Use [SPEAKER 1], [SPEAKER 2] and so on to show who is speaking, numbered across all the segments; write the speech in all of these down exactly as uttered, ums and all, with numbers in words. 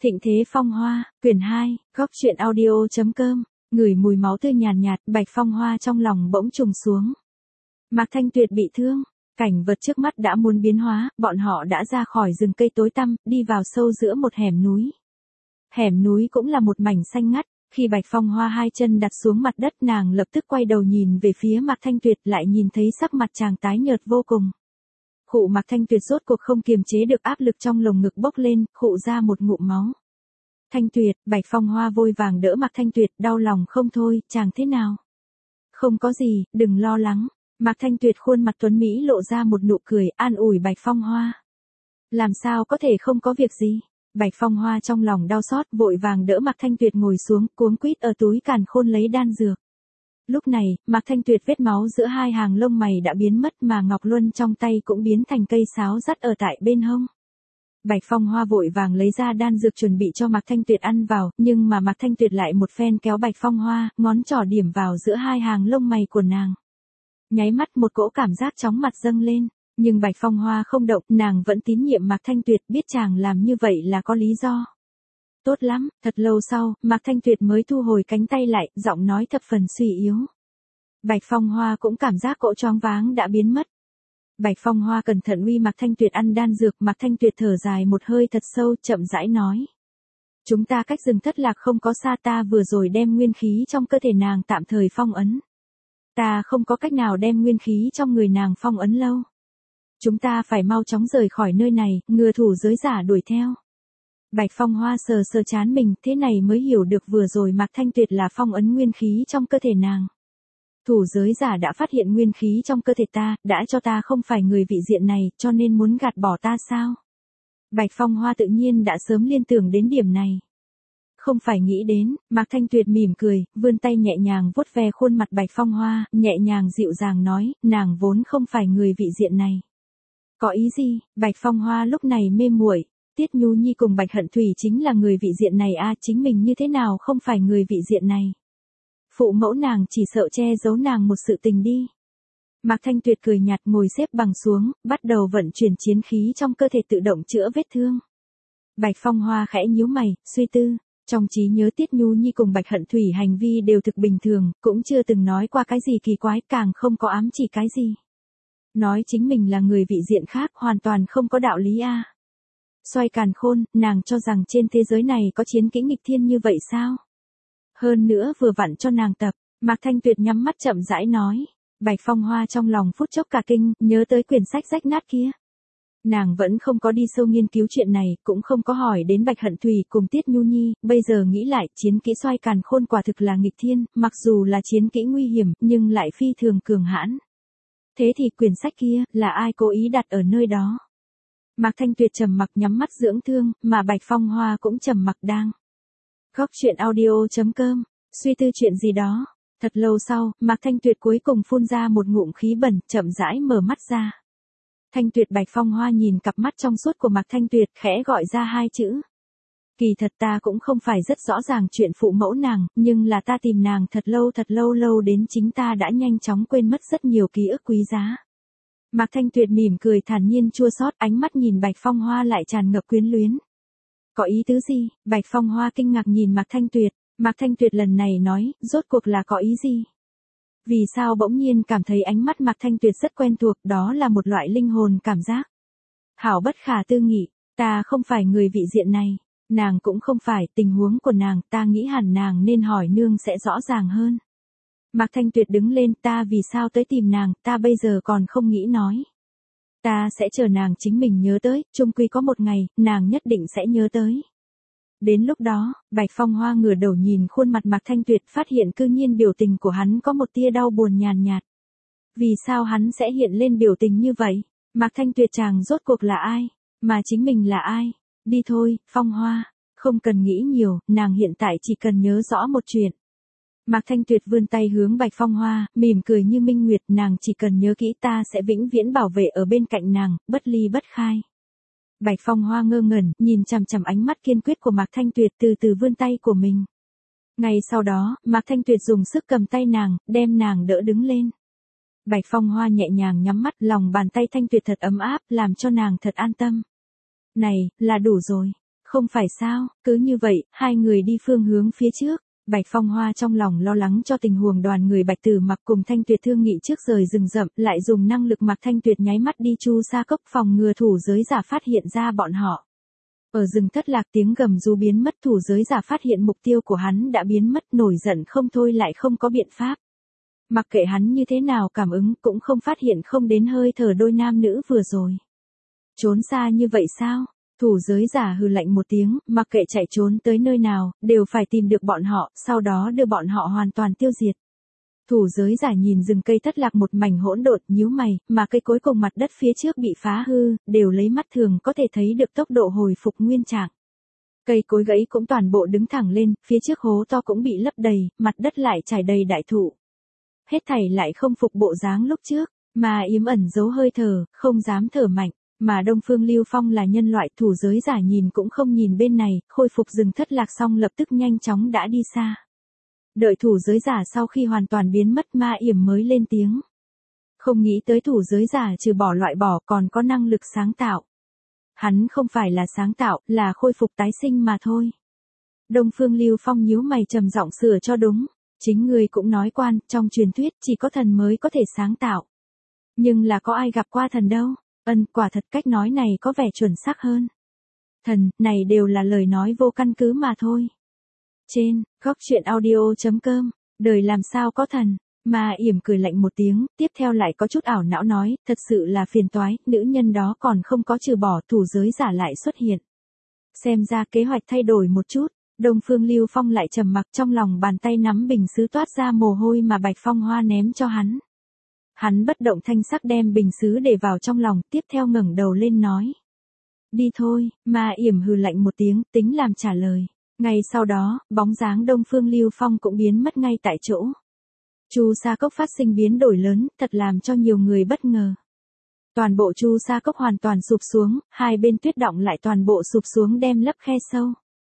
[SPEAKER 1] Thịnh thế phong hoa, quyển hai, góc truyện audio.com, ngửi mùi máu tươi nhàn nhạt, nhạt, Bạch Phong Hoa trong lòng bỗng trùng xuống. Mạc Thanh Tuyệt bị thương, cảnh vật trước mắt đã muốn biến hóa, bọn họ đã ra khỏi rừng cây tối tăm, đi vào sâu giữa một hẻm núi. Hẻm núi cũng là một mảnh xanh ngắt, khi Bạch Phong Hoa hai chân đặt xuống mặt đất nàng lập tức quay đầu nhìn về phía Mạc Thanh Tuyệt lại nhìn thấy sắc mặt chàng tái nhợt vô cùng. Khụ Mạc Thanh Tuyệt rốt cuộc không kiềm chế được áp lực trong lồng ngực bốc lên, khụ ra một ngụm máu. Thanh Tuyệt, Bạch Phong Hoa vội vàng đỡ Mạc Thanh Tuyệt, đau lòng không thôi, chàng thế nào? Không có gì, đừng lo lắng. Mạc Thanh Tuyệt khuôn mặt tuấn mỹ lộ ra một nụ cười, an ủi Bạch Phong Hoa. Làm sao có thể không có việc gì? Bạch Phong Hoa trong lòng đau xót, vội vàng đỡ Mạc Thanh Tuyệt ngồi xuống, cuống quýt ở túi càn khôn lấy đan dược. Lúc này, Mạc Thanh Tuyệt vết máu giữa hai hàng lông mày đã biến mất mà Ngọc Luân trong tay cũng biến thành cây sáo dắt ở tại bên hông. Bạch Phong Hoa vội vàng lấy ra đan dược chuẩn bị cho Mạc Thanh Tuyệt ăn vào, nhưng mà Mạc Thanh Tuyệt lại một phen kéo Bạch Phong Hoa, ngón trỏ điểm vào giữa hai hàng lông mày của nàng. Nháy mắt một cỗ cảm giác chóng mặt dâng lên, nhưng Bạch Phong Hoa không động, nàng vẫn tín nhiệm Mạc Thanh Tuyệt, biết chàng làm như vậy là có lý do. Tốt lắm, thật lâu sau, Mạc Thanh Tuyệt mới thu hồi cánh tay lại, giọng nói thập phần suy yếu. Bạch Phong Hoa cũng cảm giác cỗ choáng váng đã biến mất. Bạch Phong Hoa cẩn thận uy Mạc Thanh Tuyệt ăn đan dược, Mạc Thanh Tuyệt thở dài một hơi thật sâu, chậm rãi nói. Chúng ta cách rừng thất lạc không có xa, ta vừa rồi đem nguyên khí trong cơ thể nàng tạm thời phong ấn. Ta không có cách nào đem nguyên khí trong người nàng phong ấn lâu. Chúng ta phải mau chóng rời khỏi nơi này, ngừa thủ giới giả đuổi theo. Bạch Phong Hoa sờ sờ chán mình, thế này mới hiểu được vừa rồi Mạc Thanh Tuyệt là phong ấn nguyên khí trong cơ thể nàng. Thủ giới giả đã phát hiện nguyên khí trong cơ thể ta, đã cho ta không phải người vị diện này, cho nên muốn gạt bỏ ta sao? Bạch Phong Hoa tự nhiên đã sớm liên tưởng đến điểm này. Không phải nghĩ đến, Mạc Thanh Tuyệt mỉm cười, vươn tay nhẹ nhàng vuốt ve khuôn mặt Bạch Phong Hoa, nhẹ nhàng dịu dàng nói, nàng vốn không phải người vị diện này. Có ý gì? Bạch Phong Hoa lúc này mê muội. Tiết Nhu Nhi cùng Bạch Hận Thủy chính là người vị diện này a, à, chính mình như thế nào không phải người vị diện này. Phụ mẫu nàng chỉ sợ che giấu nàng một sự tình đi. Mạc Thanh Tuyệt cười nhạt ngồi xếp bằng xuống, bắt đầu vận chuyển chiến khí trong cơ thể tự động chữa vết thương. Bạch Phong Hoa khẽ nhíu mày, suy tư, trong trí nhớ Tiết Nhu Nhi cùng Bạch Hận Thủy hành vi đều thực bình thường, cũng chưa từng nói qua cái gì kỳ quái, càng không có ám chỉ cái gì. Nói chính mình là người vị diện khác hoàn toàn không có đạo lý a. À. Xoay càn khôn, nàng cho rằng trên thế giới này có chiến kỹ nghịch thiên như vậy sao? Hơn nữa vừa vặn cho nàng tập, Mạc Thanh Tuyệt nhắm mắt chậm rãi nói. Bạch Phong Hoa trong lòng phút chốc cả kinh, nhớ tới quyển sách rách nát kia. Nàng vẫn không có đi sâu nghiên cứu chuyện này, cũng không có hỏi đến Bạch Hận Thủy cùng Tiết Nhu Nhi, bây giờ nghĩ lại, chiến kỹ xoay càn khôn quả thực là nghịch thiên, mặc dù là chiến kỹ nguy hiểm, nhưng lại phi thường cường hãn. Thế thì quyển sách kia, là ai cố ý đặt ở nơi đó? Mạc Thanh Tuyệt trầm mặc nhắm mắt dưỡng thương, mà Bạch Phong Hoa cũng trầm mặc đang. Góc truyện audio.com, suy tư chuyện gì đó. Thật lâu sau, Mạc Thanh Tuyệt cuối cùng phun ra một ngụm khí bẩn, chậm rãi mở mắt ra. Thanh Tuyệt Bạch Phong Hoa nhìn cặp mắt trong suốt của Mạc Thanh Tuyệt, khẽ gọi ra hai chữ. Kỳ thật ta cũng không phải rất rõ ràng chuyện phụ mẫu nàng, nhưng là ta tìm nàng thật lâu thật lâu lâu đến chính ta đã nhanh chóng quên mất rất nhiều ký ức quý giá. Mạc Thanh Tuyệt mỉm cười thản nhiên chua xót, ánh mắt nhìn Bạch Phong Hoa lại tràn ngập quyến luyến. Có ý tứ gì? Bạch Phong Hoa kinh ngạc nhìn Mạc Thanh Tuyệt, Mạc Thanh Tuyệt lần này nói, rốt cuộc là có ý gì? Vì sao bỗng nhiên cảm thấy ánh mắt Mạc Thanh Tuyệt rất quen thuộc, đó là một loại linh hồn cảm giác. Hảo bất khả tư nghị, ta không phải người vị diện này, nàng cũng không phải, tình huống của nàng, ta nghĩ hẳn nàng nên hỏi nương sẽ rõ ràng hơn. Mạc Thanh Tuyệt đứng lên, ta vì sao tới tìm nàng, ta bây giờ còn không nghĩ nói. Ta sẽ chờ nàng chính mình nhớ tới, chung quy có một ngày, nàng nhất định sẽ nhớ tới. Đến lúc đó, Bạch Phong Hoa ngửa đầu nhìn khuôn mặt Mạc Thanh Tuyệt, phát hiện cư nhiên biểu tình của hắn có một tia đau buồn nhàn nhạt. Vì sao hắn sẽ hiện lên biểu tình như vậy? Mạc Thanh Tuyệt chàng rốt cuộc là ai? Mà chính mình là ai? Đi thôi, Phong Hoa, không cần nghĩ nhiều, nàng hiện tại chỉ cần nhớ rõ một chuyện. Mạc Thanh Tuyệt vươn tay hướng Bạch Phong Hoa, mỉm cười như minh nguyệt, nàng chỉ cần nhớ kỹ ta sẽ vĩnh viễn bảo vệ ở bên cạnh nàng, bất ly bất khai. Bạch Phong Hoa ngơ ngẩn, nhìn chằm chằm ánh mắt kiên quyết của Mạc Thanh Tuyệt, từ từ vươn tay của mình. Ngay sau đó, Mạc Thanh Tuyệt dùng sức cầm tay nàng, đem nàng đỡ đứng lên. Bạch Phong Hoa nhẹ nhàng nhắm mắt, lòng bàn tay Thanh Tuyệt thật ấm áp, làm cho nàng thật an tâm. Này, là đủ rồi. Không phải sao, cứ như vậy, hai người đi phương hướng phía trước. Bạch Phong Hoa trong lòng lo lắng cho tình huống đoàn người Bạch Tử Mặc cùng Thanh Tuyệt thương nghị trước rời rừng rậm, lại dùng năng lực mặc Thanh Tuyệt nháy mắt đi chu sa cốc phòng ngừa thủ giới giả phát hiện ra bọn họ. Ở rừng thất lạc tiếng gầm rú biến mất, thủ giới giả phát hiện mục tiêu của hắn đã biến mất, nổi giận không thôi lại không có biện pháp. Mặc kệ hắn như thế nào cảm ứng cũng không phát hiện không đến hơi thở đôi nam nữ vừa rồi. Trốn xa như vậy sao? Thủ giới giả hừ lạnh một tiếng, mặc kệ chạy trốn tới nơi nào, đều phải tìm được bọn họ, sau đó đưa bọn họ hoàn toàn tiêu diệt. Thủ giới giả nhìn rừng cây thất lạc một mảnh hỗn độn, nhíu mày, mà cây cối cùng mặt đất phía trước bị phá hư, đều lấy mắt thường có thể thấy được tốc độ hồi phục nguyên trạng. Cây cối gãy cũng toàn bộ đứng thẳng lên, phía trước hố to cũng bị lấp đầy, mặt đất lại trải đầy đại thụ. Hết thảy lại không phục bộ dáng lúc trước, mà yếm ẩn giấu hơi thở, không dám thở mạnh. Mà Đông Phương Lưu Phong là nhân loại, thủ giới giả nhìn cũng không nhìn bên này, khôi phục rừng thất lạc xong lập tức nhanh chóng đã đi xa. Đợi thủ giới giả sau khi hoàn toàn biến mất, Ma Yểm mới lên tiếng. Không nghĩ tới thủ giới giả trừ bỏ loại bỏ còn có năng lực sáng tạo. Hắn không phải là sáng tạo, là khôi phục tái sinh mà thôi. Đông Phương Lưu Phong nhíu mày trầm giọng sửa cho đúng. Chính người cũng nói quan, trong truyền thuyết chỉ có thần mới có thể sáng tạo. Nhưng là có ai gặp qua thần đâu? Ân, quả thật cách nói này có vẻ chuẩn xác hơn. Thần, này đều là lời nói vô căn cứ mà thôi. Trên, góc truyện audio chấm com, đời làm sao có thần, Ma Yểm cười lạnh một tiếng, tiếp theo lại có chút ảo não nói, thật sự là phiền toái, nữ nhân đó còn không có trừ bỏ, thủ giới giả lại xuất hiện. Xem ra kế hoạch thay đổi một chút, Đông Phương Lưu Phong lại trầm mặc, trong lòng bàn tay nắm bình sứ toát ra mồ hôi mà Bạch Phong Hoa ném cho hắn. Hắn bất động thanh sắc đem bình sứ để vào trong lòng, tiếp theo ngẩng đầu lên nói. Đi thôi, Ma Yểm hừ lạnh một tiếng, tính làm trả lời. Ngay sau đó, bóng dáng Đông Phương Lưu Phong cũng biến mất ngay tại chỗ. Chu sa cốc phát sinh biến đổi lớn, thật làm cho nhiều người bất ngờ. Toàn bộ chu sa cốc hoàn toàn sụp xuống, hai bên tuyết động lại toàn bộ sụp xuống đem lấp khe sâu.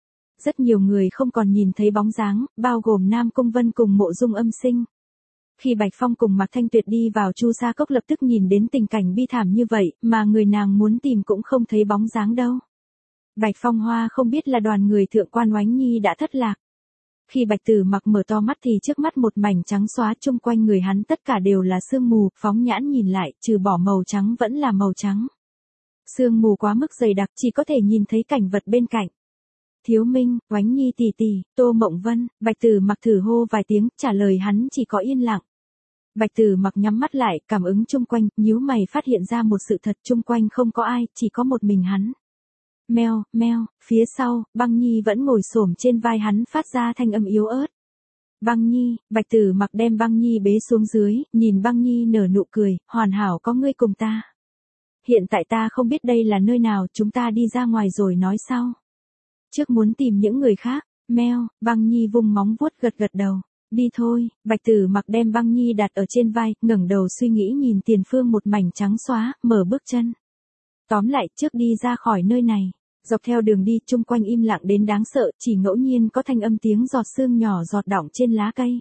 [SPEAKER 1] Rất nhiều người không còn nhìn thấy bóng dáng, bao gồm Nam Cung Vân cùng Mộ Dung Âm Sinh. Khi Bạch Phong cùng Mạc Thanh Tuyệt đi vào chu sa cốc lập tức nhìn đến tình cảnh bi thảm như vậy, mà người nàng muốn tìm cũng không thấy bóng dáng đâu. Bạch Phong Hoa không biết là đoàn người thượng quan Oánh Nhi đã thất lạc. Khi Bạch Tử Mặc mở to mắt thì trước mắt một mảnh trắng xóa, chung quanh người hắn tất cả đều là sương mù, phóng nhãn nhìn lại, trừ bỏ màu trắng vẫn là màu trắng. Sương mù quá mức dày đặc chỉ có thể nhìn thấy cảnh vật bên cạnh. Thiếu Minh, Oánh Nhi tỷ tỷ, Tô Mộng Vân, Bạch Tử Mặc thử hô vài tiếng, trả lời hắn chỉ có yên lặng. Bạch Tử Mặc nhắm mắt lại, cảm ứng chung quanh, nhíu mày phát hiện ra một sự thật, chung quanh không có ai, chỉ có một mình hắn. Meo, meo, phía sau, Băng Nhi vẫn ngồi xổm trên vai hắn phát ra thanh âm yếu ớt. Băng Nhi, Bạch Tử Mặc đem Băng Nhi bế xuống dưới, nhìn Băng Nhi nở nụ cười, hoàn hảo có ngươi cùng ta. Hiện tại ta không biết đây là nơi nào, chúng ta đi ra ngoài rồi nói sau. Trước muốn tìm những người khác, meo, Băng Nhi vung móng vuốt gật gật đầu. Đi thôi, Bạch Tử Mặc đem Băng Nhi đặt ở trên vai, ngẩng đầu suy nghĩ nhìn tiền phương một mảnh trắng xóa, mở bước chân. Tóm lại, trước đi ra khỏi nơi này. Dọc theo đường đi, chung quanh im lặng đến đáng sợ, chỉ ngẫu nhiên có thanh âm tiếng giọt sương nhỏ giọt đọng trên lá cây.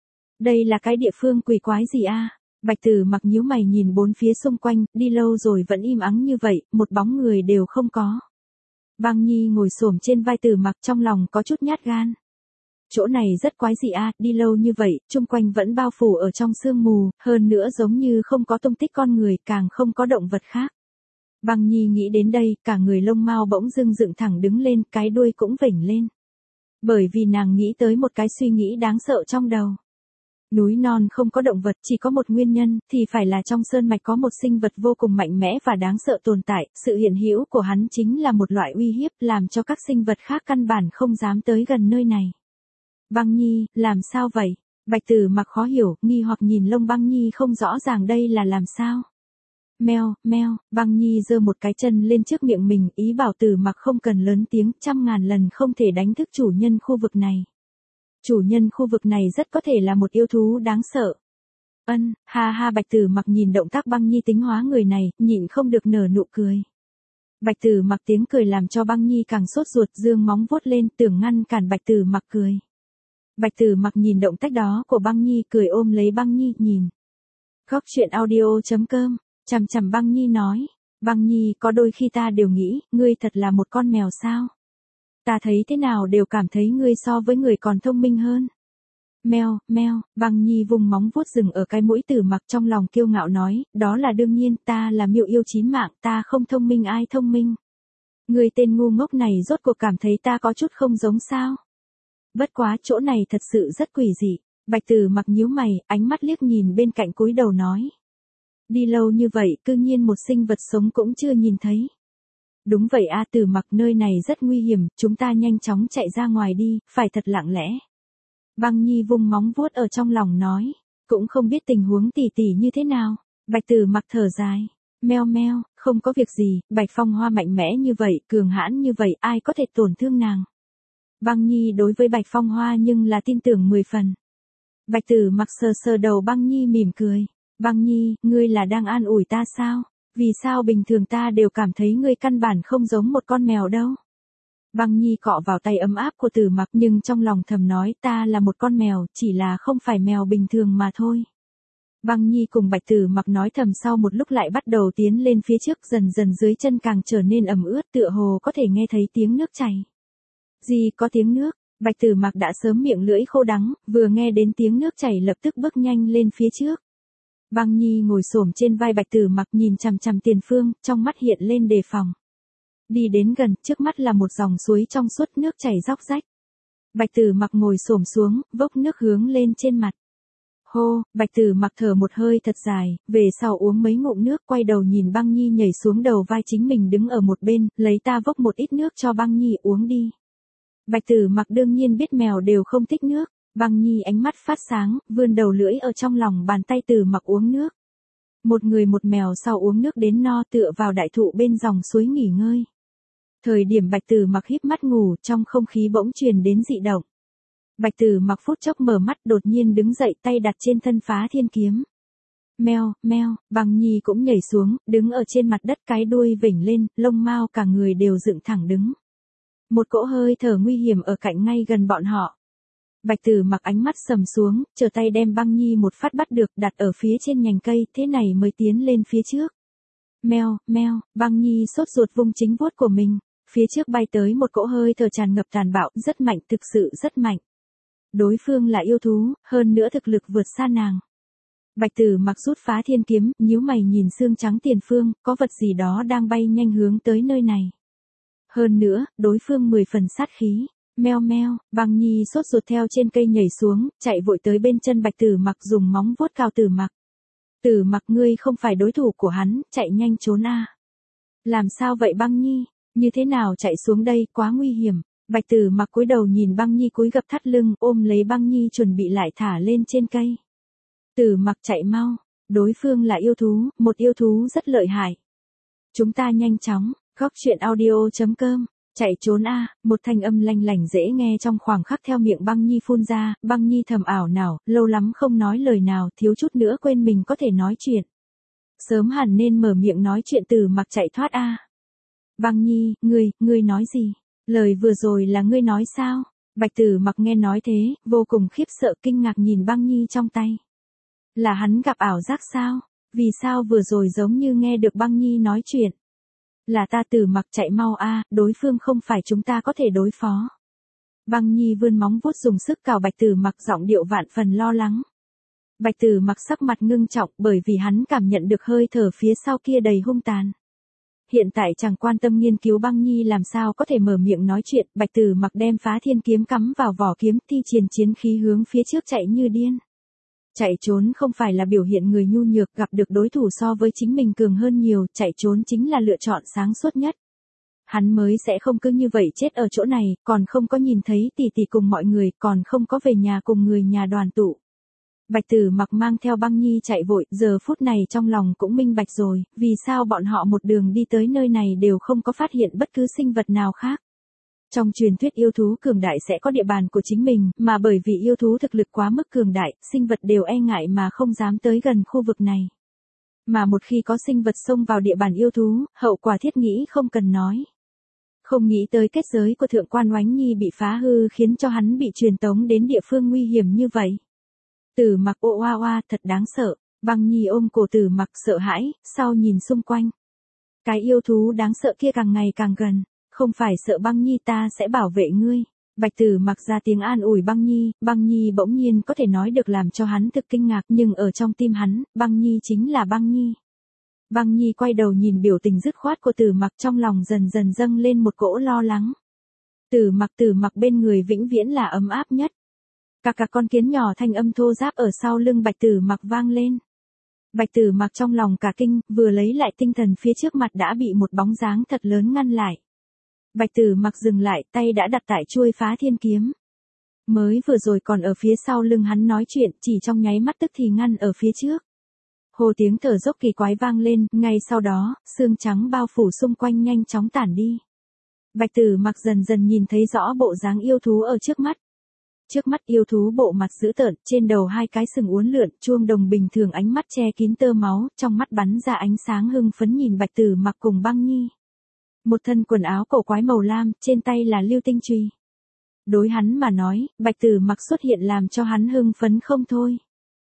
[SPEAKER 1] Đây là cái địa phương quỷ quái gì a? À? Bạch Tử Mặc nhíu mày nhìn bốn phía xung quanh, đi lâu rồi vẫn im ắng như vậy, một bóng người đều không có. Băng Nhi ngồi xổm trên vai Tử Mặc, trong lòng có chút nhát gan. Chỗ này rất quái dị a, à, đi lâu như vậy, chung quanh vẫn bao phủ ở trong sương mù, hơn nữa giống như không có tung tích con người, càng không có động vật khác. Băng Nhi nghĩ đến đây, cả người lông mao bỗng dưng dựng thẳng đứng lên, cái đuôi cũng vểnh lên. Bởi vì nàng nghĩ tới một cái suy nghĩ đáng sợ trong đầu. Núi non không có động vật, chỉ có một nguyên nhân, thì phải là trong sơn mạch có một sinh vật vô cùng mạnh mẽ và đáng sợ tồn tại, sự hiện hữu của hắn chính là một loại uy hiếp, làm cho các sinh vật khác căn bản không dám tới gần nơi này. Băng Nhi, làm sao vậy? Bạch Tử Mặc khó hiểu, nghi hoặc nhìn lông Băng Nhi không rõ ràng đây là làm sao. Meo, meo, Băng Nhi giơ một cái chân lên trước miệng mình, ý bảo Tử Mặc không cần lớn tiếng, trăm ngàn lần không thể đánh thức chủ nhân khu vực này. Chủ nhân khu vực này rất có thể là một yêu thú đáng sợ. Ân, ha ha, Bạch Tử Mặc nhìn động tác Băng Nhi tính hóa người này, nhịn không được nở nụ cười. Bạch Tử Mặc tiếng cười làm cho Băng Nhi càng sốt ruột, dương móng vuốt lên, tưởng ngăn cản Bạch Tử Mặc cười. Bạch Tử Mặc nhìn động tác đó của Băng Nhi, cười ôm lấy Băng Nhi, nhìn. Góc truyện audio chấm com, chằm chằm Băng Nhi nói, Băng Nhi, có đôi khi ta đều nghĩ, ngươi thật là một con mèo sao? Ta thấy thế nào đều cảm thấy ngươi so với người còn thông minh hơn. Meo, meo, Băng Nhi vùng móng vuốt rừng ở cái mũi Tử Mặc trong lòng kiêu ngạo nói, đó là đương nhiên, ta là miêu yêu chín mạng, ta không thông minh ai thông minh. Ngươi tên ngu ngốc này rốt cuộc cảm thấy ta có chút không giống sao. Bất quá chỗ này thật sự rất quỷ dị. Bạch Tử Mặc nhíu mày, ánh mắt liếc nhìn bên cạnh cúi đầu nói. Đi lâu như vậy, cư nhiên một sinh vật sống cũng chưa nhìn thấy. Đúng vậy a, Tử Mặc, nơi này rất nguy hiểm, chúng ta nhanh chóng chạy ra ngoài đi, phải thật lặng lẽ. Băng Nhi vung móng vuốt ở trong lòng nói, cũng không biết tình huống tỉ tỉ như thế nào. Bạch Tử Mặc thở dài, meo meo, không có việc gì, Bạch Phong Hoa mạnh mẽ như vậy, cường hãn như vậy, ai có thể tổn thương nàng. Băng Nhi đối với Bạch Phong Hoa nhưng là tin tưởng mười phần. Bạch Tử Mặc sờ sờ đầu Băng Nhi mỉm cười, Băng Nhi, ngươi là đang an ủi ta sao? Vì sao bình thường ta đều cảm thấy ngươi căn bản không giống một con mèo đâu? Băng Nhi cọ vào tay ấm áp của Tử Mặc nhưng trong lòng thầm nói ta là một con mèo, chỉ là không phải mèo bình thường mà thôi. Băng Nhi cùng Bạch Tử Mặc nói thầm sau một lúc lại bắt đầu tiến lên phía trước, dần dần dưới chân càng trở nên ẩm ướt, tựa hồ có thể nghe thấy tiếng nước chảy. Gì có tiếng nước? Bạch Tử Mặc đã sớm miệng lưỡi khô đắng, vừa nghe đến tiếng nước chảy lập tức bước nhanh lên phía trước. Băng Nhi ngồi xổm trên vai Bạch Tử Mặc nhìn chằm chằm tiền phương, trong mắt hiện lên đề phòng. Đi đến gần, trước mắt là một dòng suối trong suốt, nước chảy róc rách. Bạch Tử Mặc ngồi xổm xuống, vốc nước hướng lên trên mặt. Hô, Bạch Tử Mặc thở một hơi thật dài, về sau uống mấy ngụm nước, quay đầu nhìn Băng Nhi nhảy xuống đầu vai chính mình đứng ở một bên, lấy ta vốc một ít nước cho Băng Nhi uống đi. Bạch Tử Mặc đương nhiên biết mèo đều không thích nước. Băng Nhi ánh mắt phát sáng, vươn đầu lưỡi ở trong lòng bàn tay Tử Mặc uống nước. Một người một mèo sau uống nước đến no tựa vào đại thụ bên dòng suối nghỉ ngơi. Thời điểm Bạch Tử Mặc híp mắt ngủ, trong không khí bỗng truyền đến dị động. Bạch Tử Mặc phút chốc mở mắt, đột nhiên đứng dậy, tay đặt trên thân phá thiên kiếm. Meo, meo, Băng Nhi cũng nhảy xuống, đứng ở trên mặt đất, cái đuôi vểnh lên, lông mao cả người đều dựng thẳng đứng. Một cỗ hơi thở nguy hiểm ở cạnh ngay gần bọn họ. Bạch Tử Mặc ánh mắt sầm xuống, trở tay đem Băng Nhi một phát bắt được, đặt ở phía trên nhành cây, thế này mới tiến lên phía trước. Meo, meo, Băng Nhi sốt ruột vung chính vuốt của mình, phía trước bay tới một cỗ hơi thở tràn ngập tàn bạo, rất mạnh, thực sự rất mạnh. Đối phương là yêu thú, hơn nữa thực lực vượt xa nàng. Bạch Tử Mặc rút phá thiên kiếm, nhíu mày nhìn xương trắng tiền phương, có vật gì đó đang bay nhanh hướng tới nơi này. Hơn nữa, đối phương mười phần sát khí. Meo meo, Băng Nhi sốt ruột theo trên cây nhảy xuống, chạy vội tới bên chân Bạch Tử Mặc dùng móng vuốt cào Tử Mặc. Tử Mặc, ngươi không phải đối thủ của hắn, chạy nhanh trốn a. Làm sao vậy Băng Nhi, như thế nào chạy xuống đây, quá nguy hiểm. Bạch Tử Mặc cúi đầu nhìn Băng Nhi cúi gập thắt lưng, ôm lấy Băng Nhi chuẩn bị lại thả lên trên cây. Tử Mặc chạy mau, đối phương là yêu thú, một yêu thú rất lợi hại. Chúng ta nhanh chóng, góc truyện audio chấm com. Chạy trốn a, một thanh âm lanh lảnh dễ nghe trong khoảng khắc theo miệng Băng Nhi phun ra, Băng Nhi thầm ảo não, lâu lắm không nói lời nào, thiếu chút nữa quên mình có thể nói chuyện. Sớm hẳn nên mở miệng nói chuyện. Tử Mặc chạy thoát a. Băng Nhi, ngươi, ngươi nói gì? Lời vừa rồi là ngươi nói sao? Bạch Tử Mặc nghe nói thế, vô cùng khiếp sợ kinh ngạc nhìn Băng Nhi trong tay. Là hắn gặp ảo giác sao? Vì sao vừa rồi giống như nghe được Băng Nhi nói chuyện? Là ta. Tử Mặc chạy mau a, đối phương không phải chúng ta có thể đối phó. Băng Nhi vươn móng vuốt dùng sức cào Bạch Tử Mặc, giọng điệu vạn phần lo lắng. Bạch Tử Mặc sắc mặt ngưng trọng bởi vì hắn cảm nhận được hơi thở phía sau kia đầy hung tàn. Hiện tại chẳng quan tâm nghiên cứu Băng Nhi làm sao có thể mở miệng nói chuyện, Bạch Tử Mặc đem phá thiên kiếm cắm vào vỏ kiếm, thi triển chiến khí hướng phía trước chạy như điên. Chạy trốn không phải là biểu hiện người nhu nhược, gặp được đối thủ so với chính mình cường hơn nhiều, chạy trốn chính là lựa chọn sáng suốt nhất. Hắn mới sẽ không cứ như vậy chết ở chỗ này, còn không có nhìn thấy tỷ tỷ cùng mọi người, còn không có về nhà cùng người nhà đoàn tụ. Bạch Tử Mặc mang theo Băng Nhi chạy vội, giờ phút này trong lòng cũng minh bạch rồi, vì sao bọn họ một đường đi tới nơi này đều không có phát hiện bất cứ sinh vật nào khác. Trong truyền thuyết yêu thú cường đại sẽ có địa bàn của chính mình, mà bởi vì yêu thú thực lực quá mức cường đại, sinh vật đều e ngại mà không dám tới gần khu vực này. Mà một khi có sinh vật xông vào địa bàn yêu thú, hậu quả thiết nghĩ không cần nói. Không nghĩ tới kết giới của Thượng Quan Oánh Nhi bị phá hư khiến cho hắn bị truyền tống đến địa phương nguy hiểm như vậy. Tử Mặc ô oa oa, thật đáng sợ. Băng Nhi ôm cổ Tử Mặc sợ hãi, sau nhìn xung quanh. Cái yêu thú đáng sợ kia càng ngày càng gần. không phải sợ Băng Nhi ta sẽ bảo vệ ngươi. Bạch Tử Mặc ra tiếng an ủi Băng Nhi, Băng Nhi bỗng nhiên có thể nói được làm cho hắn thực kinh ngạc, nhưng ở trong tim hắn, Băng Nhi chính là Băng Nhi. Băng Nhi quay đầu nhìn biểu tình dứt khoát của Tử Mặc, trong lòng dần dần dâng lên một cỗ lo lắng. Tử Mặc Tử Mặc bên người vĩnh viễn là ấm áp nhất. Cà cà con kiến nhỏ thanh âm thô ráp ở sau lưng Bạch Tử Mặc vang lên. Bạch Tử Mặc trong lòng cả kinh, vừa lấy lại tinh thần phía trước mặt đã bị một bóng dáng thật lớn ngăn lại. Bạch Tử Mặc dừng lại, tay đã đặt tại chuôi Phá Thiên kiếm. Mới vừa rồi còn ở phía sau lưng hắn nói chuyện, chỉ trong nháy mắt tức thì ngăn ở phía trước. Hồ tiếng thở dốc kỳ quái vang lên, ngay sau đó, xương trắng bao phủ xung quanh nhanh chóng tản đi. Bạch Tử Mặc dần dần nhìn thấy rõ bộ dáng yêu thú ở trước mắt. Trước mắt yêu thú bộ mặt dữ tợn, trên đầu hai cái sừng uốn lượn, chuông đồng bình thường ánh mắt che kín tơ máu, trong mắt bắn ra ánh sáng hưng phấn nhìn Bạch Tử Mặc cùng Băng Nhi. Một thân quần áo cổ quái màu lam, trên tay là lưu tinh chùy. Đối hắn mà nói, Bạch Tử Mặc xuất hiện làm cho hắn hưng phấn không thôi.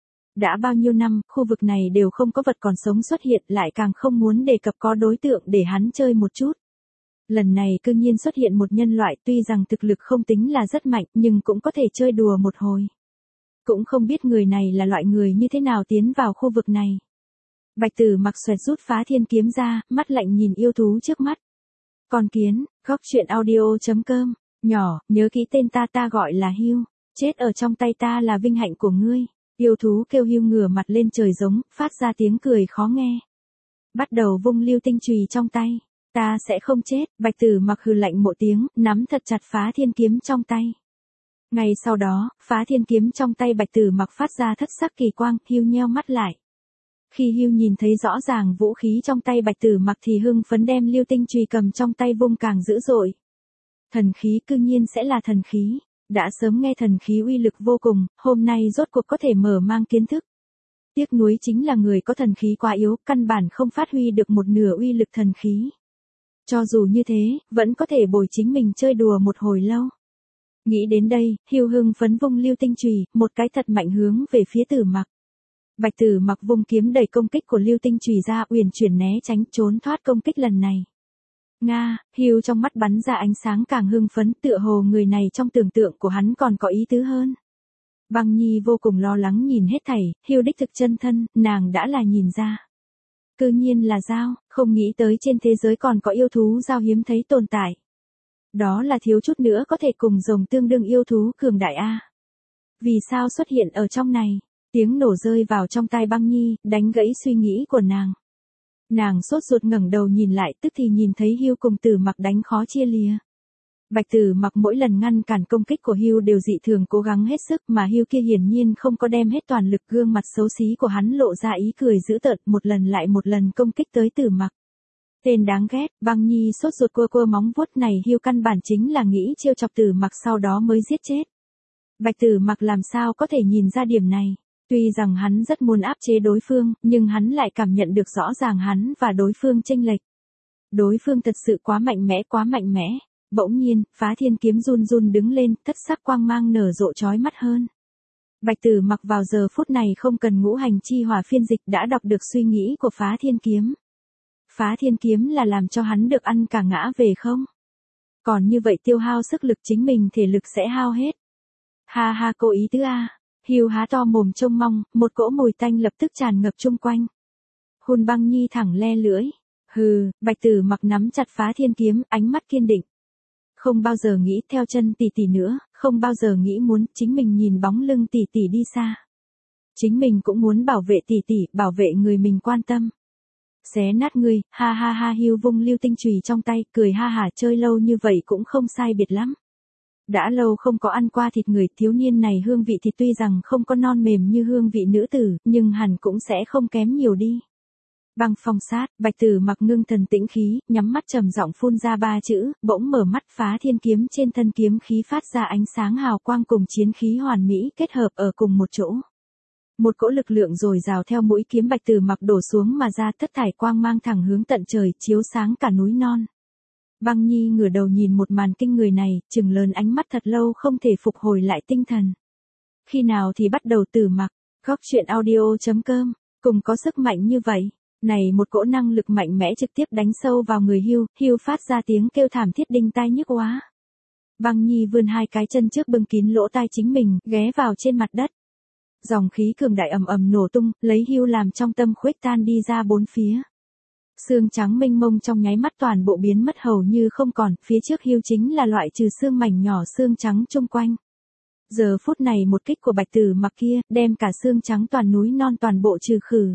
[SPEAKER 1] Đã bao nhiêu năm, khu vực này đều không có vật còn sống xuất hiện, lại càng không muốn đề cập có đối tượng để hắn chơi một chút. Lần này cư nhiên xuất hiện một nhân loại, tuy rằng thực lực không tính là rất mạnh, nhưng cũng có thể chơi đùa một hồi. Cũng không biết người này là loại người như thế nào tiến vào khu vực này. Bạch Tử Mặc xoẹt rút Phá Thiên kiếm ra, mắt lạnh nhìn yêu thú trước mắt. Con kiến, góc truyện audio chấm com, nhỏ, nhớ kỹ tên ta, ta gọi là Hưu, chết ở trong tay ta là vinh hạnh của ngươi. Yêu thú kêu Hưu ngửa mặt lên trời giống, phát ra tiếng cười khó nghe. Bắt đầu vung lưu tinh chùy trong tay. Ta sẽ không chết, Bạch Tử Mặc hừ lạnh một tiếng, nắm thật chặt Phá Thiên kiếm trong tay. Ngay sau đó, Phá Thiên kiếm trong tay Bạch Tử Mặc phát ra thất sắc kỳ quang, Hưu nheo mắt lại. Khi Hưu nhìn thấy rõ ràng vũ khí trong tay Bạch Tử Mặc thì hưng phấn đem lưu tinh chùy cầm trong tay vung càng dữ dội. Thần khí cư nhiên sẽ là thần khí, đã sớm nghe thần khí uy lực vô cùng, hôm nay rốt cuộc có thể mở mang kiến thức. Tiếc nuối chính là người có thần khí quá yếu, căn bản không phát huy được một nửa uy lực thần khí. Cho dù như thế, vẫn có thể bồi chính mình chơi đùa một hồi lâu. Nghĩ đến đây, Hưu hưng phấn vung lưu tinh chùy, một cái thật mạnh hướng về phía Tử Mặc. Bạch Tử Mặc vung kiếm đẩy công kích của lưu tinh chùy ra, uyển chuyển né tránh trốn thoát công kích lần này. Nga, Hưu trong mắt bắn ra ánh sáng càng hưng phấn, tựa hồ người này trong tưởng tượng của hắn còn có ý tứ hơn. Băng Nhi vô cùng lo lắng nhìn hết thảy, Hưu đích thực chân thân, nàng đã là nhìn ra. Cư nhiên là dao, không nghĩ tới trên thế giới còn có yêu thú dao hiếm thấy tồn tại. Đó là thiếu chút nữa có thể cùng rồng tương đương yêu thú cường đại a. Vì sao xuất hiện ở trong này? Tiếng nổ rơi vào trong tai Băng Nhi, đánh gãy suy nghĩ của nàng. Nàng sốt ruột ngẩng đầu nhìn lại, tức thì nhìn thấy Hưu cùng Tử Mặc đánh khó chia lìa. Bạch Tử Mặc mỗi lần ngăn cản công kích của Hưu đều dị thường cố gắng hết sức, mà Hưu kia hiển nhiên không có đem hết toàn lực, gương mặt xấu xí của hắn lộ ra ý cười dữ tợn, một lần lại một lần công kích tới Tử Mặc. Tên đáng ghét, Băng Nhi sốt ruột cua cua móng vuốt này, Hưu căn bản chính là nghĩ trêu chọc Tử Mặc sau đó mới giết chết. Bạch Tử Mặc làm sao có thể nhìn ra điểm này? Tuy rằng hắn rất muốn áp chế đối phương, nhưng hắn lại cảm nhận được rõ ràng hắn và đối phương chênh lệch. Đối phương thật sự quá mạnh mẽ, quá mạnh mẽ. Bỗng nhiên, Phá Thiên kiếm run run đứng lên, thất sắc quang mang nở rộ chói mắt hơn. Bạch Tử Mặc vào giờ phút này không cần ngũ hành chi hỏa phiên dịch đã đọc được suy nghĩ của Phá Thiên kiếm. Phá Thiên kiếm là làm cho hắn được ăn cả ngã về không? Còn như vậy tiêu hao sức lực chính mình thể lực sẽ hao hết. Ha ha, cô ý tứ a. Hưu há to mồm trông mong, một cỗ mùi tanh lập tức tràn ngập chung quanh. Hun Băng Nhi thẳng le lưỡi. Hừ, Bạch Tử Mặc nắm chặt Phá Thiên kiếm, ánh mắt kiên định. Không bao giờ nghĩ theo chân tỷ tỷ nữa, không bao giờ nghĩ muốn chính mình nhìn bóng lưng tỷ tỷ đi xa. Chính mình cũng muốn bảo vệ tỷ tỷ, bảo vệ người mình quan tâm. Xé nát ngươi, ha ha ha. Hưu vung lưu tinh chùy trong tay, cười ha hả, chơi lâu như vậy cũng không sai biệt lắm. Đã lâu không có ăn qua thịt người, thiếu niên này hương vị thịt tuy rằng không có non mềm như hương vị nữ tử, nhưng hẳn cũng sẽ không kém nhiều đi. Băng phong sát, Bạch Tử Mặc ngưng thần tĩnh khí, nhắm mắt trầm giọng phun ra ba chữ, bỗng mở mắt. Phá Thiên kiếm trên thân kiếm khí phát ra ánh sáng hào quang cùng chiến khí hoàn mỹ kết hợp ở cùng một chỗ. Một cỗ lực lượng dồi dào theo mũi kiếm Bạch Tử Mặc đổ xuống mà ra, thất thải quang mang thẳng hướng tận trời, chiếu sáng cả núi non. Băng Nhi ngửa đầu nhìn một màn kinh người này, trừng lớn ánh mắt thật lâu không thể phục hồi lại tinh thần. Khi nào thì bắt đầu Tử Mặc, góc truyện audio chấm com, cùng có sức mạnh như vậy. Này một cỗ năng lực mạnh mẽ trực tiếp đánh sâu vào người Hugh, Hugh phát ra tiếng kêu thảm thiết đinh tai nhức oá. Băng Nhi vươn hai cái chân trước bưng kín lỗ tai chính mình, ghé vào trên mặt đất. Dòng khí cường đại ầm ầm nổ tung, lấy Hugh làm trong tâm khuếch tan đi ra bốn phía. Xương trắng mênh mông trong nháy mắt toàn bộ biến mất hầu như không còn, phía trước Hugh chính là loại trừ xương mảnh nhỏ xương trắng chung quanh. Giờ phút này một kích của Bạch Tử Mặc kia, đem cả xương trắng toàn núi non toàn bộ trừ khử.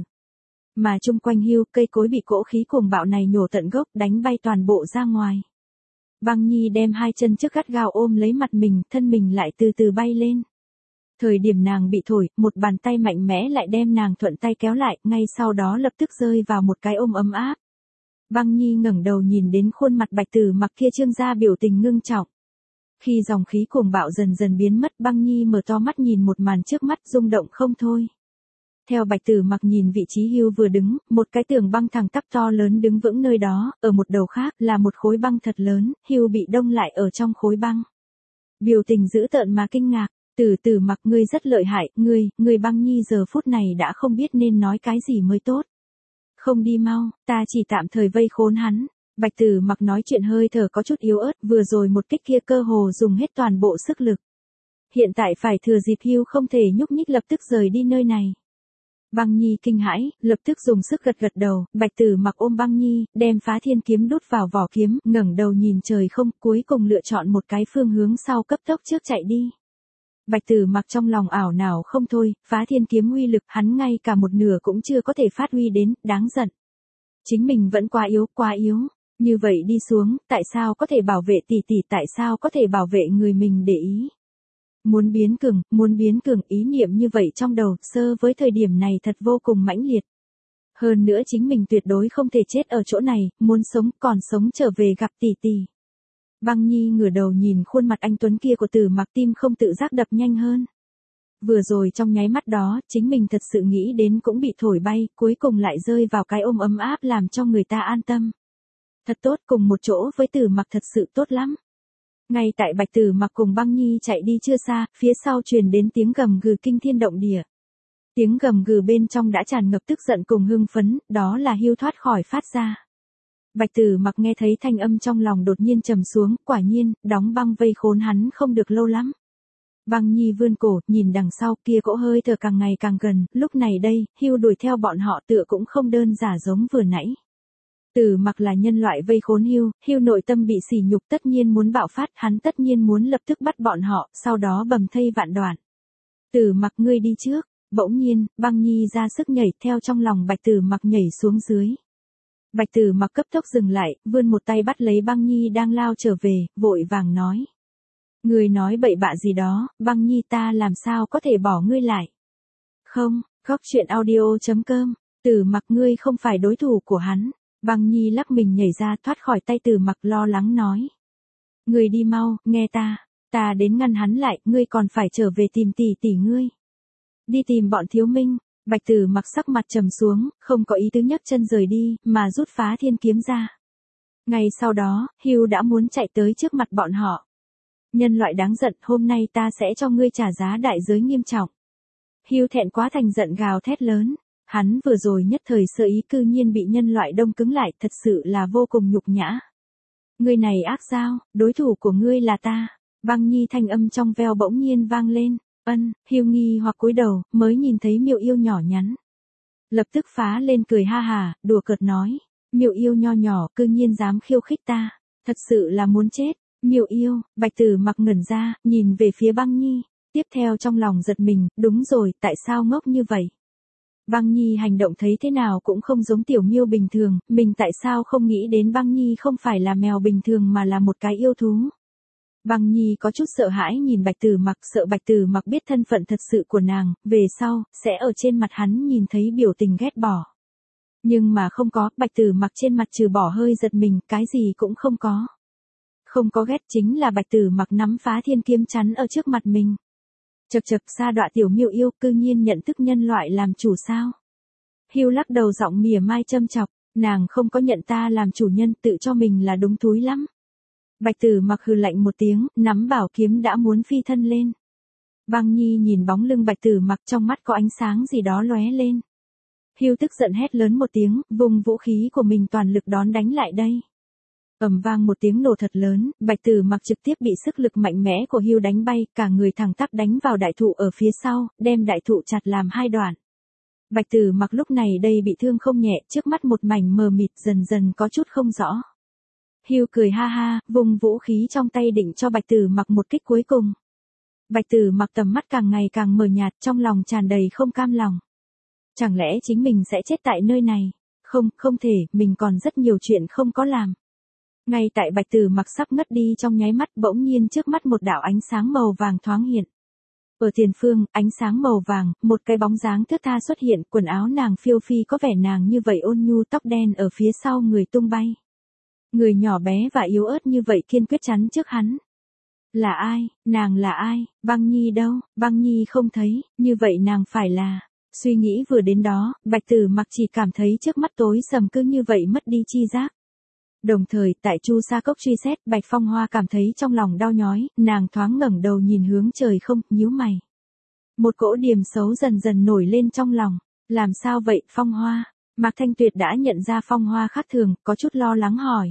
[SPEAKER 1] Mà chung quanh Hugh, cây cối bị cỗ khí cuồng bạo này nhổ tận gốc, đánh bay toàn bộ ra ngoài. Băng Nhi đem hai chân trước gắt gao ôm lấy mặt mình, thân mình lại từ từ bay lên. Thời điểm nàng bị thổi, một bàn tay mạnh mẽ lại đem nàng thuận tay kéo lại, ngay sau đó lập tức rơi vào một cái ôm ấm áp. Băng Nhi ngẩng đầu nhìn đến khuôn mặt Bạch Tử Mặc kia trương ra biểu tình ngưng trọng. Khi dòng khí cuồng bạo dần dần biến mất, Băng Nhi mở to mắt nhìn một màn trước mắt rung động không thôi. Theo Bạch Tử Mặc nhìn vị trí Hugh vừa đứng, một cái tường băng thẳng tắp to lớn đứng vững nơi đó, ở một đầu khác là một khối băng thật lớn, Hugh bị đông lại ở trong khối băng. Biểu tình dữ tợn mà kinh ngạc, Tử Tử Mặc ngươi rất lợi hại, ngươi, ngươi Băng Nhi giờ phút này đã không biết nên nói cái gì mới tốt. Không đi mau, ta chỉ tạm thời vây khốn hắn. Bạch Tử Mặc nói chuyện hơi thở có chút yếu ớt, vừa rồi một kích kia cơ hồ dùng hết toàn bộ sức lực. Hiện tại phải thừa dịp Hugh không thể nhúc nhích lập tức rời đi nơi này. Băng Nhi kinh hãi, lập tức dùng sức gật gật đầu, Bạch Tử Mặc ôm Băng Nhi, đem Phá Thiên kiếm đút vào vỏ kiếm, ngẩng đầu nhìn trời không, cuối cùng lựa chọn một cái phương hướng sau cấp tốc trước chạy đi. Bạch Tử Mặc trong lòng ảo não không thôi, Phá Thiên kiếm uy lực hắn ngay cả một nửa cũng chưa có thể phát huy đến, đáng giận. Chính mình vẫn quá yếu, quá yếu, như vậy đi xuống, tại sao có thể bảo vệ tỷ tỷ, tại sao có thể bảo vệ người mình để ý. Muốn biến cường, muốn biến cường, ý niệm như vậy trong đầu, sơ với thời điểm này thật vô cùng mãnh liệt. Hơn nữa chính mình tuyệt đối không thể chết ở chỗ này, muốn sống, còn sống trở về gặp tỷ tỷ. Băng Nhi ngửa đầu nhìn khuôn mặt anh tuấn kia của Tử Mặc, tim không tự giác đập nhanh hơn. Vừa rồi trong nháy mắt đó, chính mình thật sự nghĩ đến cũng bị thổi bay, cuối cùng lại rơi vào cái ôm ấm áp làm cho người ta an tâm. Thật tốt, cùng một chỗ với Tử Mặc thật sự tốt lắm. Ngay tại Bạch Tử Mặc cùng Băng Nhi chạy đi chưa xa, phía sau truyền đến tiếng gầm gừ kinh thiên động địa. Tiếng gầm gừ bên trong đã tràn ngập tức giận cùng hưng phấn, đó là Hugh thoát khỏi phát ra. Bạch Tử Mặc nghe thấy thanh âm trong lòng đột nhiên trầm xuống, quả nhiên, đóng băng vây khốn hắn không được lâu lắm. Băng Nhi vươn cổ, nhìn đằng sau kia cỗ hơi thở càng ngày càng gần, lúc này đây, Hugh đuổi theo bọn họ tựa cũng không đơn giản giống vừa nãy. Tử Mặc là nhân loại vây khốn Hugh, Hugh nội tâm bị sỉ nhục tất nhiên muốn bạo phát, hắn tất nhiên muốn lập tức bắt bọn họ, sau đó bầm thây vạn đoạn. Tử Mặc ngươi đi trước, bỗng nhiên, Băng Nhi ra sức nhảy theo trong lòng Bạch Tử Mặc nhảy xuống dưới. Bạch Tử Mặc cấp tốc dừng lại, vươn một tay bắt lấy Băng Nhi đang lao trở về, vội vàng nói. Ngươi nói bậy bạ gì đó, Băng Nhi ta làm sao có thể bỏ ngươi lại. Không, góc truyện audio chấm com, Tử Mặc ngươi không phải đối thủ của hắn. Băng Nhi lắc mình nhảy ra thoát khỏi tay Tử Mặc lo lắng nói. Ngươi đi mau, nghe ta, ta đến ngăn hắn lại, ngươi còn phải trở về tìm tỷ tỷ ngươi. Đi tìm bọn Thiếu Minh. Bạch Tử Mặc sắc mặt trầm xuống, không có ý tứ nhấc chân rời đi, mà rút Phá Thiên kiếm ra. Ngay sau đó, Hugh đã muốn chạy tới trước mặt bọn họ. Nhân loại đáng giận, hôm nay ta sẽ cho ngươi trả giá đại giới nghiêm trọng. Hugh thẹn quá thành giận gào thét lớn. Hắn vừa rồi nhất thời sơ ý cư nhiên bị nhân loại đông cứng lại, thật sự là vô cùng nhục nhã. Ngươi này ác sao, đối thủ của ngươi là ta. Băng Nhi thanh âm trong veo bỗng nhiên vang lên. Ân, Hugh nghi hoặc cúi đầu, mới nhìn thấy Miêu Yêu nhỏ nhắn. Lập tức phá lên cười ha hà, đùa cợt nói. Miêu Yêu nho nhỏ, cư nhiên dám khiêu khích ta. Thật sự là muốn chết. Miêu Yêu, Bạch Tử Mặc ngẩn ra, nhìn về phía Băng Nhi. Tiếp theo trong lòng giật mình, đúng rồi, tại sao ngốc như vậy? Băng Nhi hành động thấy thế nào cũng không giống tiểu miêu bình thường, mình tại sao không nghĩ đến Băng Nhi không phải là mèo bình thường mà là một cái yêu thú. Băng Nhi có chút sợ hãi nhìn Bạch Tử Mặc, sợ Bạch Tử Mặc biết thân phận thật sự của nàng, về sau, sẽ ở trên mặt hắn nhìn thấy biểu tình ghét bỏ. Nhưng mà không có, Bạch Tử Mặc trên mặt trừ bỏ hơi giật mình, cái gì cũng không có. Không có ghét chính là Bạch Tử Mặc nắm Phá Thiên kiếm chắn ở trước mặt mình. Chậc chậc sa đọa tiểu miêu yêu, cư nhiên nhận thức nhân loại làm chủ sao. Hugh lắc đầu giọng mỉa mai châm chọc, nàng không có nhận ta làm chủ nhân, tự cho mình là đúng túi lắm. Bạch Tử Mặc hừ lạnh một tiếng, nắm bảo kiếm đã muốn phi thân lên. Băng Nhi nhìn bóng lưng Bạch Tử Mặc, trong mắt có ánh sáng gì đó lóe lên. Hưu tức giận hét lớn một tiếng, vùng vũ khí của mình toàn lực đón đánh lại đây. Ầm vang một tiếng nổ thật lớn, Bạch Tử Mặc trực tiếp bị sức lực mạnh mẽ của Hưu đánh bay, cả người thẳng tắp đánh vào đại thụ ở phía sau, đem đại thụ chặt làm hai đoạn. Bạch Tử Mặc lúc này đây bị thương không nhẹ, trước mắt một mảnh mờ mịt dần dần có chút không rõ. Hưu cười ha ha, vùng vũ khí trong tay định cho Bạch Tử Mặc một kích cuối cùng. Bạch Tử Mặc tầm mắt càng ngày càng mờ nhạt, trong lòng tràn đầy không cam lòng. Chẳng lẽ chính mình sẽ chết tại nơi này? Không, không thể, mình còn rất nhiều chuyện không có làm. Ngay tại Bạch Tử Mặc sắp ngất đi trong nháy mắt, bỗng nhiên trước mắt một đạo ánh sáng màu vàng thoáng hiện. Ở tiền phương, ánh sáng màu vàng, một cái bóng dáng thướt tha xuất hiện, quần áo nàng phiêu phi có vẻ nàng như vậy ôn nhu, tóc đen ở phía sau người tung bay. Người nhỏ bé và yếu ớt như vậy kiên quyết chắn trước hắn. Là ai, nàng là ai, Băng Nhi đâu, Băng Nhi không thấy, như vậy nàng phải là... Suy nghĩ vừa đến đó, Bạch Tử Mặc chỉ cảm thấy trước mắt tối sầm cứ như vậy mất đi chi giác. Đồng thời, tại Chu Sa Cốc truy xét, Bạch Phong Hoa cảm thấy trong lòng đau nhói, nàng thoáng ngẩng đầu nhìn hướng trời không, nhíu mày. Một cỗ điềm xấu dần dần nổi lên trong lòng. Làm sao vậy, Phong Hoa? Mạc Thanh Tuyệt đã nhận ra Phong Hoa khác thường, có chút lo lắng hỏi.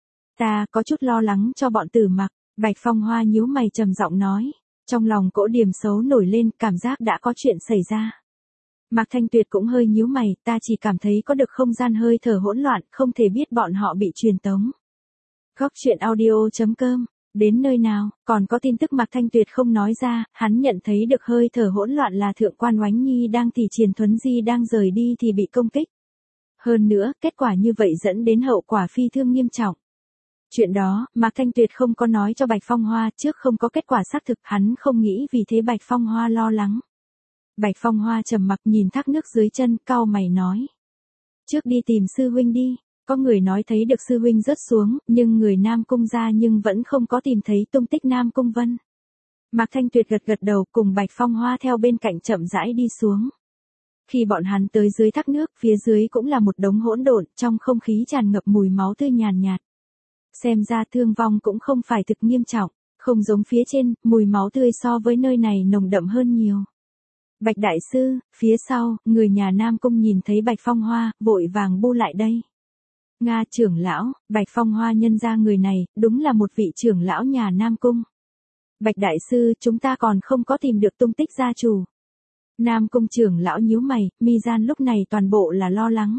[SPEAKER 1] Ta có chút lo lắng cho bọn Tử Mặc. Bạch Phong Hoa nhíu mày trầm giọng nói. Trong lòng cỗ điềm xấu nổi lên, cảm giác đã có chuyện xảy ra. Mạc Thanh Tuyệt cũng hơi nhíu mày, ta chỉ cảm thấy có được không gian hơi thở hỗn loạn, không thể biết bọn họ bị truyền tống. Góc truyện audio chấm com, đến nơi nào, còn có tin tức Mạc Thanh Tuyệt không nói ra, hắn nhận thấy được hơi thở hỗn loạn là Thượng quan Oánh Nhi đang thì Triền Thuấn Di đang rời đi thì bị công kích. Hơn nữa, kết quả như vậy dẫn đến hậu quả phi thương nghiêm trọng. Chuyện đó, Mạc Thanh Tuyệt không có nói cho Bạch Phong Hoa, trước không có kết quả xác thực, hắn không nghĩ vì thế Bạch Phong Hoa lo lắng. Bạch Phong Hoa trầm mặc nhìn thác nước dưới chân, cau mày nói. Trước đi tìm sư huynh đi, có người nói thấy được sư huynh rớt xuống, nhưng người Nam Cung ra nhưng vẫn không có tìm thấy tung tích Nam Cung Vân. Mạc Thanh Tuyệt gật gật đầu cùng Bạch Phong Hoa theo bên cạnh chậm rãi đi xuống. Khi bọn hắn tới dưới thác nước, phía dưới cũng là một đống hỗn độn, trong không khí tràn ngập mùi máu tươi nhàn nhạt. Xem ra thương vong cũng không phải thực nghiêm trọng, không giống phía trên, mùi máu tươi so với nơi này nồng đậm hơn nhiều. Bạch Đại Sư, phía sau, người nhà Nam Cung nhìn thấy Bạch Phong Hoa, vội vàng bu lại đây. Nga trưởng lão, Bạch Phong Hoa nhân ra người này, đúng là một vị trưởng lão nhà Nam Cung. Bạch Đại Sư, chúng ta còn không có tìm được tung tích gia chủ. Nam Cung trưởng lão nhíu mày, mi gian lúc này toàn bộ là lo lắng.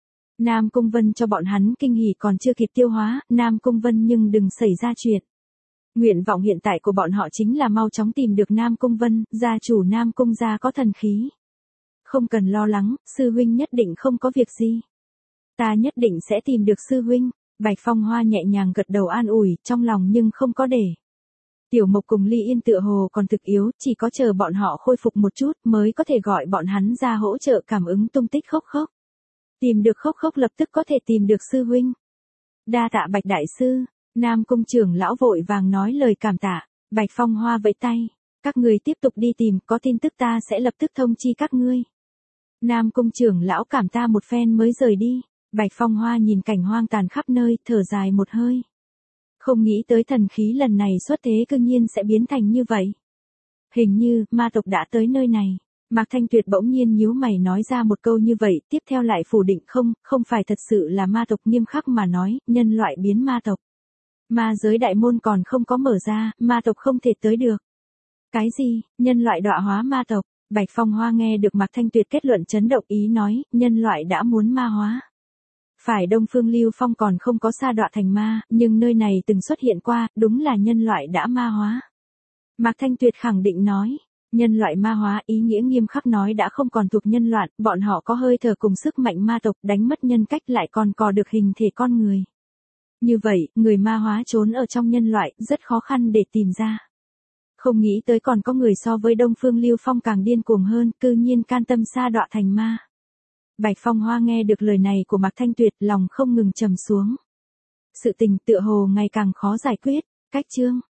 [SPEAKER 1] Nam Cung Vân cho bọn hắn kinh hỉ còn chưa kịp tiêu hóa, Nam Cung Vân nhưng đừng xảy ra chuyện. Nguyện vọng hiện tại của bọn họ chính là mau chóng tìm được Nam Cung Vân, gia chủ Nam Cung gia có thần khí. Không cần lo lắng, sư huynh nhất định không có việc gì. Ta nhất định sẽ tìm được sư huynh. Bạch Phong Hoa nhẹ nhàng gật đầu an ủi, trong lòng nhưng không có để. Tiểu Mộc cùng Ly Yên tựa hồ còn thực yếu, chỉ có chờ bọn họ khôi phục một chút mới có thể gọi bọn hắn ra hỗ trợ cảm ứng tung tích Khốc Khốc. Tìm được Khốc Khốc lập tức có thể tìm được sư huynh. Đa tạ Bạch Đại Sư. Nam Cung trưởng lão vội vàng nói lời cảm tạ. Bạch Phong Hoa vẫy tay. Các người tiếp tục đi tìm, có tin tức ta sẽ lập tức thông chi các ngươi. Nam Cung trưởng lão cảm ta một phen mới rời đi. Bạch Phong Hoa nhìn cảnh hoang tàn khắp nơi, thở dài một hơi. Không nghĩ tới thần khí lần này xuất thế cương nhiên sẽ biến thành như vậy. Hình như, ma tộc đã tới nơi này. Mạc Thanh Tuyệt bỗng nhiên nhíu mày nói ra một câu như vậy, tiếp theo lại phủ định không, không phải thật sự là ma tộc nghiêm khắc mà nói, nhân loại biến ma tộc. Ma giới đại môn còn không có mở ra, ma tộc không thể tới được. Cái gì, nhân loại đọa hóa ma tộc? Bạch Phong Hoa nghe được Mạc Thanh Tuyệt kết luận chấn động ý nói, nhân loại đã muốn ma hóa. Phải Đông Phương Lưu Phong còn không có sa đọa thành ma, nhưng nơi này từng xuất hiện qua, đúng là nhân loại đã ma hóa. Mạc Thanh Tuyệt khẳng định nói, nhân loại ma hóa ý nghĩa nghiêm khắc nói đã không còn thuộc nhân loại, bọn họ có hơi thở cùng sức mạnh ma tộc đánh mất nhân cách lại còn có được hình thể con người. Như vậy, người ma hóa trốn ở trong nhân loại, rất khó khăn để tìm ra. Không nghĩ tới còn có người so với Đông Phương Lưu Phong càng điên cuồng hơn, cư nhiên can tâm sa đọa thành ma. Bạch Phong Hoa nghe được lời này của Mạc Thanh Tuyệt, lòng không ngừng trầm xuống. Sự tình tựa hồ ngày càng khó giải quyết, cách chương.